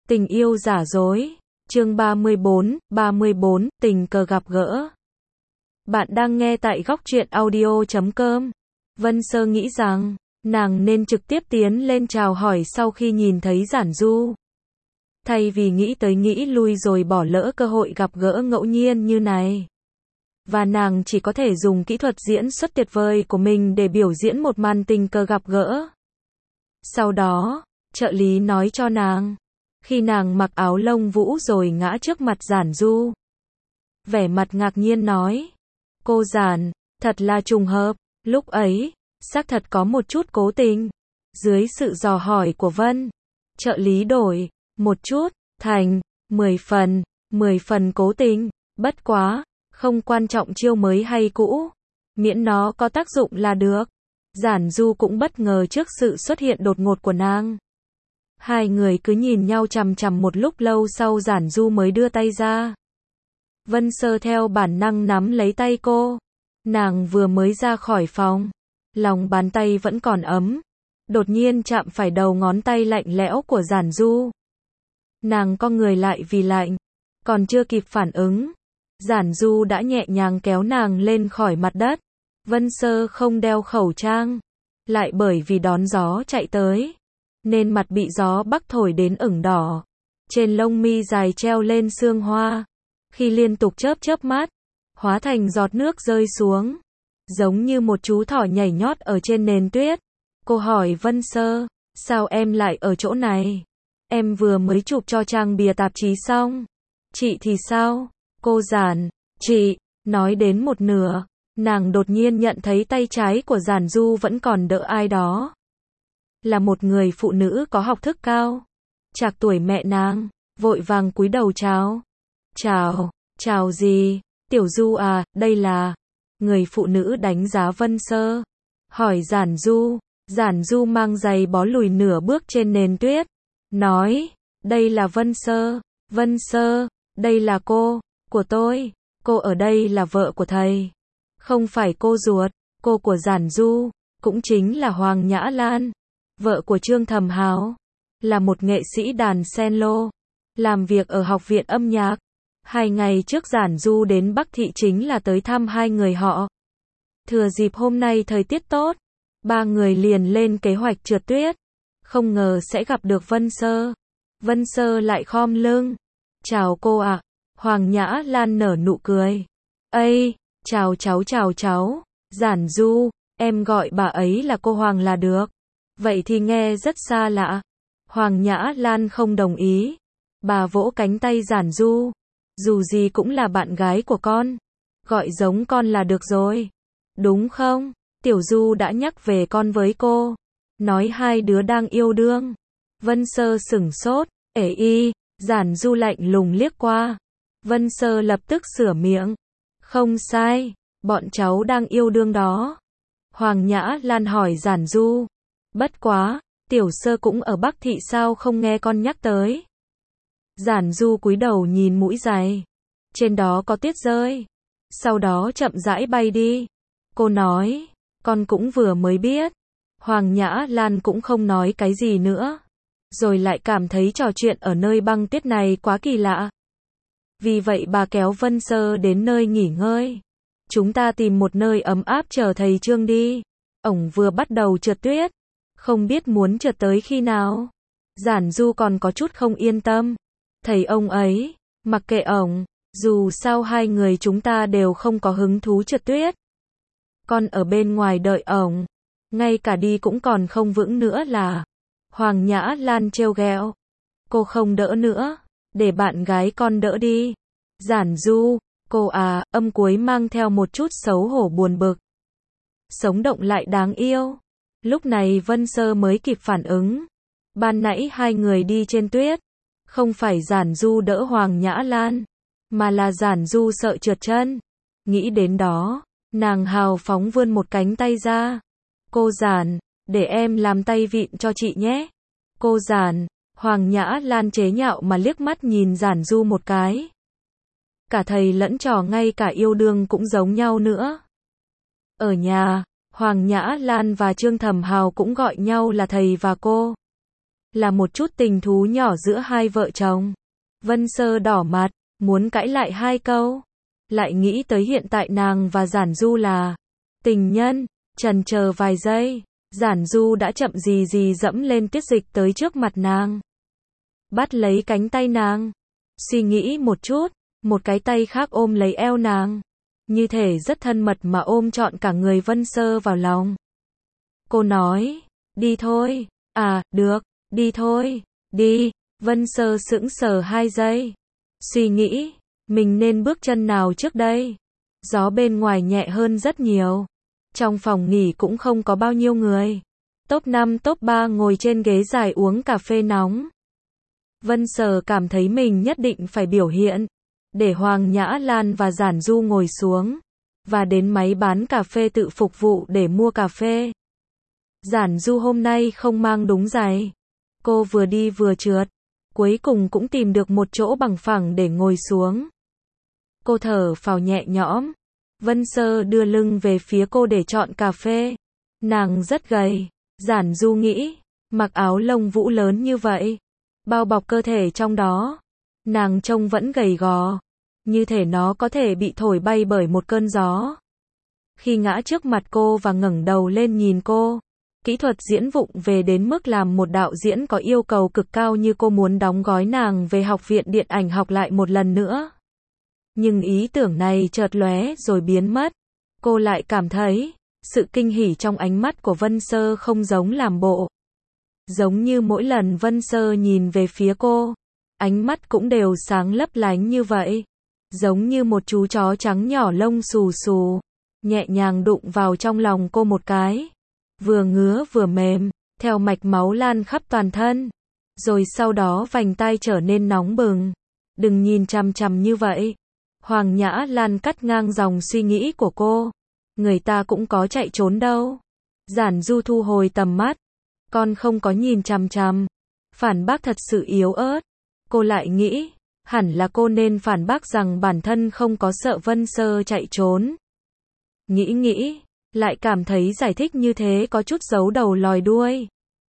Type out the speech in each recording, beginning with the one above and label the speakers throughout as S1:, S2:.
S1: Tình yêu giả dối. Chương 34, tình cờ gặp gỡ. Bạn đang nghe tại góc truyện audio.com. Vân Sơ nghĩ rằng, nàng nên trực tiếp tiến lên chào hỏi sau khi nhìn thấy Giản Du. Thay vì nghĩ tới nghĩ lui rồi bỏ lỡ cơ hội gặp gỡ ngẫu nhiên như này. Và nàng chỉ có thể dùng kỹ thuật diễn xuất tuyệt vời của mình để biểu diễn một màn tình cờ gặp gỡ. Sau đó, trợ lý nói cho nàng. Khi nàng mặc áo lông vũ rồi ngã trước mặt Giản Du. Vẻ mặt ngạc nhiên nói. Cô Giản, thật là trùng hợp. Lúc ấy, xác thật có một chút cố tình. Dưới sự dò hỏi của Vân, trợ lý đổi một chút thành 10 phần cố tình. Bất quá, không quan trọng chiêu mới hay cũ, miễn nó có tác dụng là được. Giản Du cũng bất ngờ trước sự xuất hiện đột ngột của nàng. Hai người cứ nhìn nhau chằm chằm một lúc lâu sau Giản Du mới đưa tay ra. Vân Sơ theo bản năng nắm lấy tay cô. Nàng vừa mới ra khỏi phòng. Lòng bàn tay vẫn còn ấm. Đột nhiên chạm phải đầu ngón tay lạnh lẽo của Giản Du. Nàng co người lại vì lạnh. Còn chưa kịp phản ứng. Giản Du đã nhẹ nhàng kéo nàng lên khỏi mặt đất. Vân Sơ không đeo khẩu trang. Lại bởi vì đón gió chạy tới. Nên mặt bị gió bắc thổi đến ửng đỏ. Trên lông mi dài treo lên sương hoa. Khi liên tục chớp mắt, hóa thành giọt nước rơi xuống. Giống như một chú thỏ nhảy nhót ở trên nền tuyết. Cô hỏi Vân Sơ, sao em lại ở chỗ này? Em vừa mới chụp cho trang bìa tạp chí xong. Chị thì sao? Cô Giản, chị, nói đến một nửa. Nàng đột nhiên nhận thấy tay trái của Giản Du vẫn còn đỡ ai đó. Là một người phụ nữ có học thức cao. Trạc tuổi mẹ nàng, vội vàng cúi đầu chào. Chào gì? Tiểu Du à, đây là... Người phụ nữ đánh giá Vân Sơ. Hỏi Giản Du mang giày bó lùi nửa bước trên nền tuyết. Nói, đây là Vân Sơ, đây là cô, của tôi. Cô ở đây là vợ của thầy. Không phải cô ruột, cô của Giản Du, cũng chính là Hoàng Nhã Lan. Vợ của Trương Thẩm Hào, là một nghệ sĩ đàn cello, làm việc ở học viện âm nhạc. 2 ngày trước Giản Du đến Bắc Thị chính là tới thăm hai người họ. Thừa dịp hôm nay thời tiết tốt, 3 người liền lên kế hoạch trượt tuyết. Không ngờ sẽ gặp được Vân Sơ. Vân Sơ lại khom lưng. Chào cô ạ. Hoàng Nhã Lan nở nụ cười. Ây, chào cháu. Giản Du, em gọi bà ấy là cô Hoàng là được. Vậy thì nghe rất xa lạ. Hoàng Nhã Lan không đồng ý. Bà vỗ cánh tay Giản Du. Dù gì cũng là bạn gái của con. Gọi giống con là được rồi. Đúng không? Tiểu Du đã nhắc về con với cô. Nói hai đứa đang yêu đương. Vân Sơ sửng sốt. Giản Du lạnh lùng liếc qua. Vân Sơ lập tức sửa miệng. Không sai. Bọn cháu đang yêu đương đó. Hoàng Nhã Lan hỏi Giản Du. Bất quá, Tiểu Sơ cũng ở Bắc Thị sao không nghe con nhắc tới. Giản Du cúi đầu nhìn mũi giày. Trên đó có tuyết rơi. Sau đó chậm rãi bay đi. Cô nói, con cũng vừa mới biết. Hoàng Nhã Lan cũng không nói cái gì nữa. Rồi lại cảm thấy trò chuyện ở nơi băng tuyết này quá kỳ lạ. Vì vậy bà kéo Vân Sơ đến nơi nghỉ ngơi. Chúng ta tìm một nơi ấm áp chờ thầy Trương đi. Ổng vừa bắt đầu trượt tuyết. Không biết muốn trượt tới khi nào. Giản Du còn có chút không yên tâm. Thầy ông ấy, mặc kệ ổng, dù sao hai người chúng ta đều không có hứng thú trượt tuyết. Con ở bên ngoài đợi ổng, ngay cả đi cũng còn không vững nữa là. Hoàng Nhã Lan trêu ghẹo. Cô không đỡ nữa, để bạn gái con đỡ đi. Giản Du, cô à, âm cuối mang theo một chút xấu hổ buồn bực. Sống động lại đáng yêu. Lúc này Vân Sơ mới kịp phản ứng. Ban nãy hai người đi trên tuyết. Không phải Giản Du đỡ Hoàng Nhã Lan, mà là Giản Du sợ trượt chân. Nghĩ đến đó, nàng hào phóng vươn một cánh tay ra. Cô Giản, để em làm tay vịn cho chị nhé. Cô Giản, Hoàng Nhã Lan chế nhạo mà liếc mắt nhìn Giản Du một cái. Cả thầy lẫn trò ngay cả yêu đương cũng giống nhau nữa. Ở nhà, Hoàng Nhã Lan và Trương Thẩm Hào cũng gọi nhau là thầy và cô. là một chút tình thú nhỏ giữa hai vợ chồng. Vân Sơ đỏ mặt, muốn cãi lại hai câu. Lại nghĩ tới hiện tại nàng và Giản Du là tình nhân, chần chờ vài giây, Giản Du đã chậm gì gì dẫm lên Tuyết Dịch tới trước mặt nàng. Bắt lấy cánh tay nàng, suy nghĩ một chút, một cái tay khác ôm lấy eo nàng. Như thể rất thân mật mà ôm trọn cả người Vân Sơ vào lòng. Cô nói, đi thôi, được, đi thôi, đi. Vân Sơ sững sờ 2 giây. Suy nghĩ, mình nên bước chân nào trước đây? Gió bên ngoài nhẹ hơn rất nhiều. Trong phòng nghỉ cũng không có bao nhiêu người. Top 5 top 3 ngồi trên ghế dài uống cà phê nóng. Vân Sơ cảm thấy mình nhất định phải biểu hiện. Để Hoàng Nhã Lan và Giản Du ngồi xuống. Và đến máy bán cà phê tự phục vụ để mua cà phê. Giản Du hôm nay không mang đúng giày. Cô vừa đi vừa trượt. Cuối cùng cũng tìm được một chỗ bằng phẳng để ngồi xuống. Cô thở phào nhẹ nhõm. Vân Sơ đưa lưng về phía cô để chọn cà phê. Nàng rất gầy. Giản Du nghĩ, mặc áo lông vũ lớn như vậy, bao bọc cơ thể trong đó, nàng trông vẫn gầy gò, như thể nó có thể bị thổi bay bởi một cơn gió. Khi ngã trước mặt cô và ngẩng đầu lên nhìn cô, kỹ thuật diễn vụng về đến mức làm một đạo diễn có yêu cầu cực cao như cô muốn đóng gói nàng về học viện điện ảnh học lại một lần nữa. Nhưng ý tưởng này chợt lóe rồi biến mất. Cô lại cảm thấy, sự kinh hỉ trong ánh mắt của Vân Sơ không giống làm bộ. Giống như mỗi lần Vân Sơ nhìn về phía cô, ánh mắt cũng đều sáng lấp lánh như vậy. Giống như một chú chó trắng nhỏ lông xù xù, nhẹ nhàng đụng vào trong lòng cô một cái. Vừa ngứa vừa mềm, theo mạch máu lan khắp toàn thân. Rồi sau đó vành tai trở nên nóng bừng. Đừng nhìn chằm chằm như vậy. Hoàng Nhã Lan cắt ngang dòng suy nghĩ của cô. Người ta cũng có chạy trốn đâu. Giản Du thu hồi tầm mắt. Con không có nhìn chằm chằm. Phản bác thật sự yếu ớt. Cô lại nghĩ, hẳn là cô nên phản bác rằng bản thân không có sợ Vân Sơ chạy trốn. Nghĩ, lại cảm thấy giải thích như thế có chút giấu đầu lòi đuôi.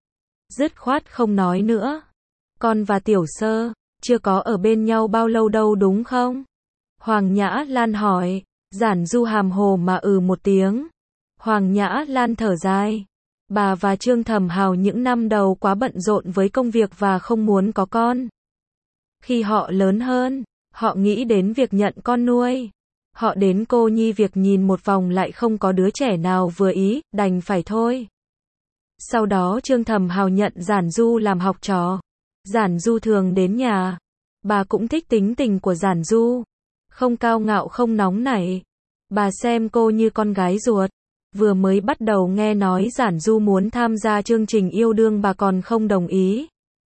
S1: Dứt khoát không nói nữa. Con và Tiểu Sơ, chưa có ở bên nhau bao lâu đâu đúng không? Hoàng Nhã Lan hỏi. Giản Du hàm hồ mà một tiếng. Hoàng Nhã Lan thở dài. Bà và Trương Thẩm Hào những năm đầu quá bận rộn với công việc và không muốn có con. Khi họ lớn hơn, họ nghĩ đến việc nhận con nuôi. Họ đến Cô Nhi việc nhìn một vòng lại không có đứa trẻ nào vừa ý, đành phải thôi. Sau đó Trương Thẩm Hào nhận Giản Du làm học trò. Giản Du thường đến nhà. Bà cũng thích tính tình của Giản Du. Không cao ngạo không nóng nảy. Bà xem cô như con gái ruột. Vừa mới bắt đầu nghe nói Giản Du muốn tham gia chương trình yêu đương bà còn không đồng ý.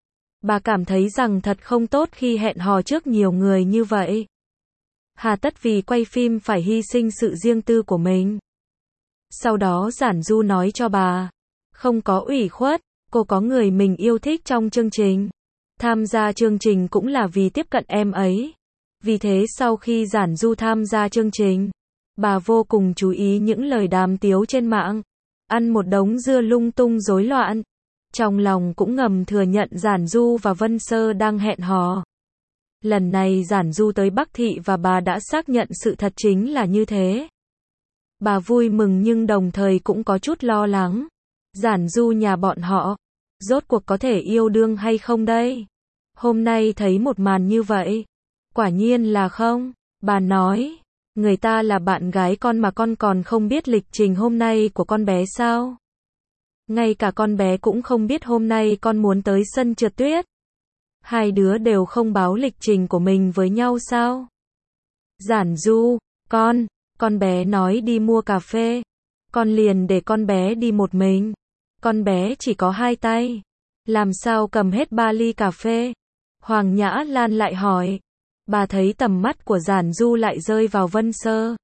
S1: Bà cảm thấy rằng thật không tốt khi hẹn hò trước nhiều người như vậy. Hà tất vì quay phim phải hy sinh sự riêng tư của mình. Sau đó Giản Du nói cho bà, không có ủy khuất, cô có người mình yêu thích trong chương trình. Tham gia chương trình cũng là vì tiếp cận em ấy. Vì thế sau khi Giản Du tham gia chương trình, bà vô cùng chú ý những lời đàm tiếu trên mạng. Ăn một đống dưa lung tung rối loạn. Trong lòng cũng ngầm thừa nhận Giản Du và Vân Sơ đang hẹn hò. Lần này Giản Du tới Bắc Thị và bà đã xác nhận sự thật chính là như thế. Bà vui mừng nhưng đồng thời cũng có chút lo lắng. Giản Du nhà bọn họ, rốt cuộc có thể yêu đương hay không đây? Hôm nay thấy một màn như vậy. Quả nhiên là không. Bà nói, người ta là bạn gái con mà con còn không biết lịch trình hôm nay của con bé sao? Ngay cả con bé cũng không biết hôm nay con muốn tới sân trượt tuyết. Hai đứa đều không báo lịch trình của mình với nhau sao? Giản Du, con bé nói đi mua cà phê. Con liền để con bé đi một mình. Con bé chỉ có 2 tay. Làm sao cầm hết 3 ly cà phê? Hoàng Nhã Lan lại hỏi. Bà thấy tầm mắt của Giản Du lại rơi vào Vân Sơ.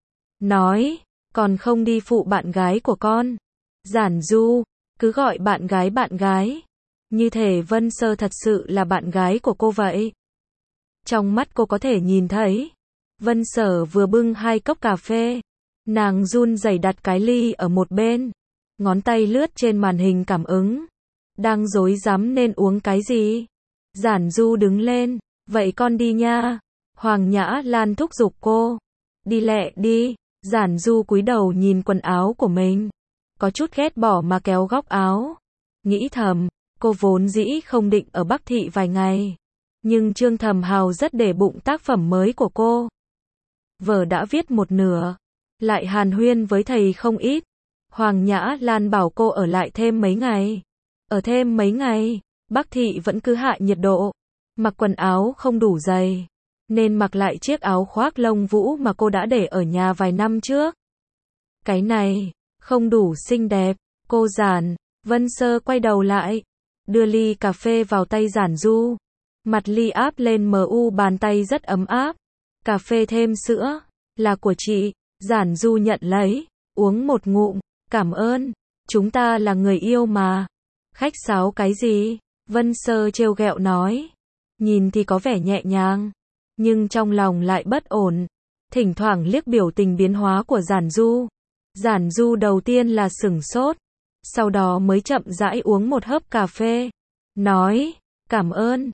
S1: Nói, còn không đi phụ bạn gái của con. Giản Du, cứ gọi bạn gái. Như thể Vân Sơ thật sự là bạn gái của cô vậy. Trong mắt cô có thể nhìn thấy. Vân Sơ vừa bưng 2 cốc cà phê. Nàng run rẩy đặt cái ly ở một bên. Ngón tay lướt trên màn hình cảm ứng. Đang rối rắm nên uống cái gì? Giản Du đứng lên, vậy con đi nha. Hoàng Nhã Lan thúc giục cô. Đi lẹ đi. Giản Du cúi đầu nhìn quần áo của mình, có chút ghét bỏ mà kéo góc áo. Nghĩ thầm, cô vốn dĩ không định ở Bắc Thị vài ngày, nhưng Trương Thẩm Hào rất để bụng tác phẩm mới của cô. Vở đã viết một nửa, lại hàn huyên với thầy không ít. Hoàng Nhã Lan bảo cô ở lại thêm mấy ngày. Ở thêm mấy ngày, Bắc Thị vẫn cứ hạ nhiệt độ, mặc quần áo không đủ dày, nên mặc lại chiếc áo khoác lông vũ mà cô đã để ở nhà vài năm trước. Cái này, không đủ xinh đẹp, cô Giản. Vân Sơ quay đầu lại, đưa ly cà phê vào tay Giản Du. Mặt ly áp lên bàn tay rất ấm áp. Cà phê thêm sữa, là của chị. Giản Du nhận lấy, uống một ngụm, cảm ơn, chúng ta là người yêu mà. Khách sáo cái gì? Vân Sơ trêu ghẹo nói. Nhìn thì có vẻ nhẹ nhàng, nhưng trong lòng lại bất ổn. Thỉnh thoảng liếc biểu tình biến hóa của Giản Du. Giản Du đầu tiên là sửng sốt, sau đó mới chậm rãi uống một hớp cà phê. Nói, cảm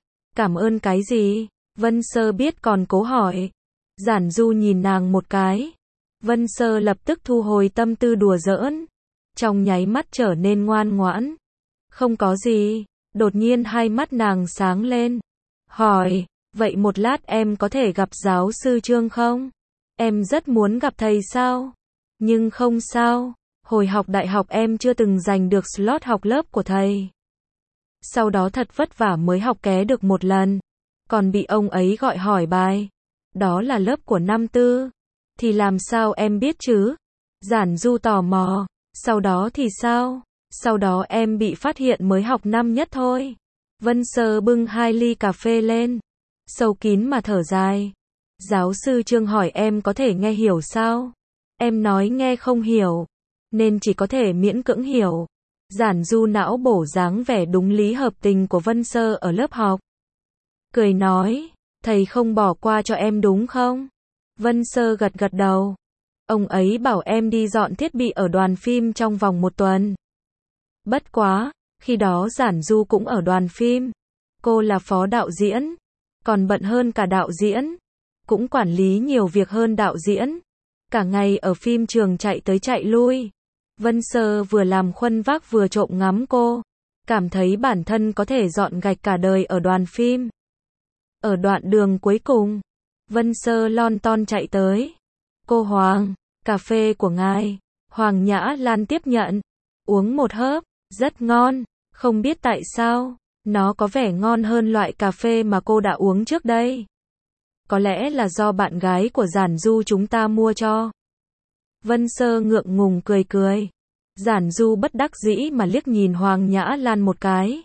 S1: ơn cái gì? Vân Sơ biết còn cố hỏi. Giản Du nhìn nàng một cái. Vân Sơ lập tức thu hồi tâm tư đùa giỡn, trong nháy mắt trở nên ngoan ngoãn. Không có gì. Đột nhiên hai mắt nàng sáng lên, hỏi, vậy một lát em có thể gặp giáo sư Trương không? Em rất muốn gặp thầy sao? Nhưng không sao, hồi học đại học em chưa từng giành được slot học lớp của thầy. Sau đó thật vất vả mới học ké được một lần, còn bị ông ấy gọi hỏi bài. Đó là lớp của năm tư. Thì làm sao em biết chứ? Giản Du tò mò. Sau đó thì sao? Sau đó em bị phát hiện mới học năm nhất thôi. Vân Sơ bưng 2 ly cà phê lên, sâu kín mà thở dài. Giáo sư Trương hỏi em có thể nghe hiểu sao? Em nói nghe không hiểu, nên chỉ có thể miễn cưỡng hiểu. Giản Du não bổ dáng vẻ đúng lý hợp tình của Vân Sơ ở lớp học. Cười nói, thầy không bỏ qua cho em đúng không? Vân Sơ gật gật đầu. Ông ấy bảo em đi dọn thiết bị ở đoàn phim trong vòng 1 tuần. Bất quá, khi đó Giản Du cũng ở đoàn phim. Cô là phó đạo diễn, còn bận hơn cả đạo diễn, cũng quản lý nhiều việc hơn đạo diễn. Cả ngày ở phim trường chạy tới chạy lui. Vân Sơ vừa làm khuân vác vừa trộm ngắm cô, cảm thấy bản thân có thể dọn gạch cả đời ở đoàn phim. Ở đoạn đường cuối cùng, Vân Sơ lon ton chạy tới. Cô Hoàng, cà phê của ngài. Hoàng Nhã Lan tiếp nhận, uống một hớp, rất ngon, không biết tại sao, nó có vẻ ngon hơn loại cà phê mà cô đã uống trước đây. Có lẽ là do bạn gái của Giản Du chúng ta mua cho. Vân Sơ ngượng ngùng cười cười. Giản Du bất đắc dĩ mà liếc nhìn Hoàng Nhã Lan một cái.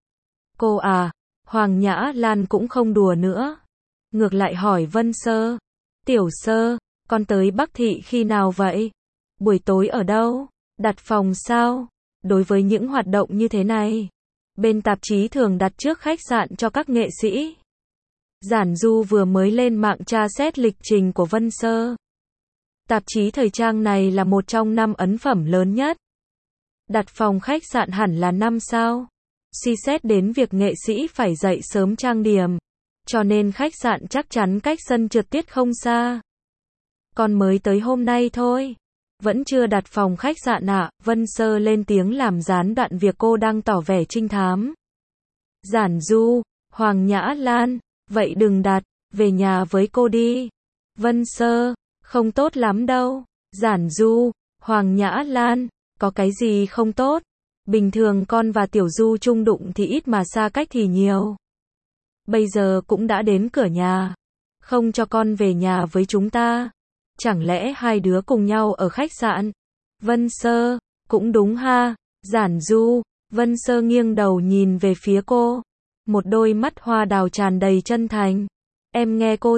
S1: Cô à, Hoàng Nhã Lan cũng không đùa nữa. Ngược lại hỏi Vân Sơ. Tiểu Sơ, con tới Bắc Thị khi nào vậy? Buổi tối ở đâu? Đặt phòng sao? Đối với những hoạt động như thế này, bên tạp chí thường đặt trước khách sạn cho các nghệ sĩ. Giản Du vừa mới lên mạng tra xét lịch trình của Vân Sơ. Tạp chí thời trang này là một trong 5 ấn phẩm lớn nhất. Đặt phòng khách sạn hẳn là 5 sao. Suy xét đến việc nghệ sĩ phải dậy sớm trang điểm, cho nên khách sạn chắc chắn cách sân trượt tuyết không xa. Con mới tới hôm nay thôi. Vẫn chưa đặt phòng khách sạn ạ. Vân Sơ lên tiếng làm gián đoạn việc cô đang tỏ vẻ trinh thám. Giản Du, Hoàng Nhã Lan, vậy đừng đặt, về nhà với cô đi. Vân Sơ, không tốt lắm đâu. Giản Du, Hoàng Nhã Lan, có cái gì không tốt? Bình thường con và Tiểu Du chung đụng thì ít mà xa cách thì nhiều. Bây giờ cũng đã đến cửa nhà, không cho con về nhà với chúng ta. Chẳng lẽ hai đứa cùng nhau ở khách sạn? Vân Sơ, cũng đúng ha. Giản Du, Vân Sơ nghiêng đầu nhìn về phía cô. Một đôi mắt hoa đào tràn đầy chân thành. Em nghe cô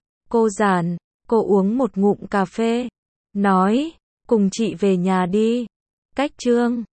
S1: Giản, cô uống một ngụm cà phê. Nói, cùng chị về nhà đi. Cách Trương.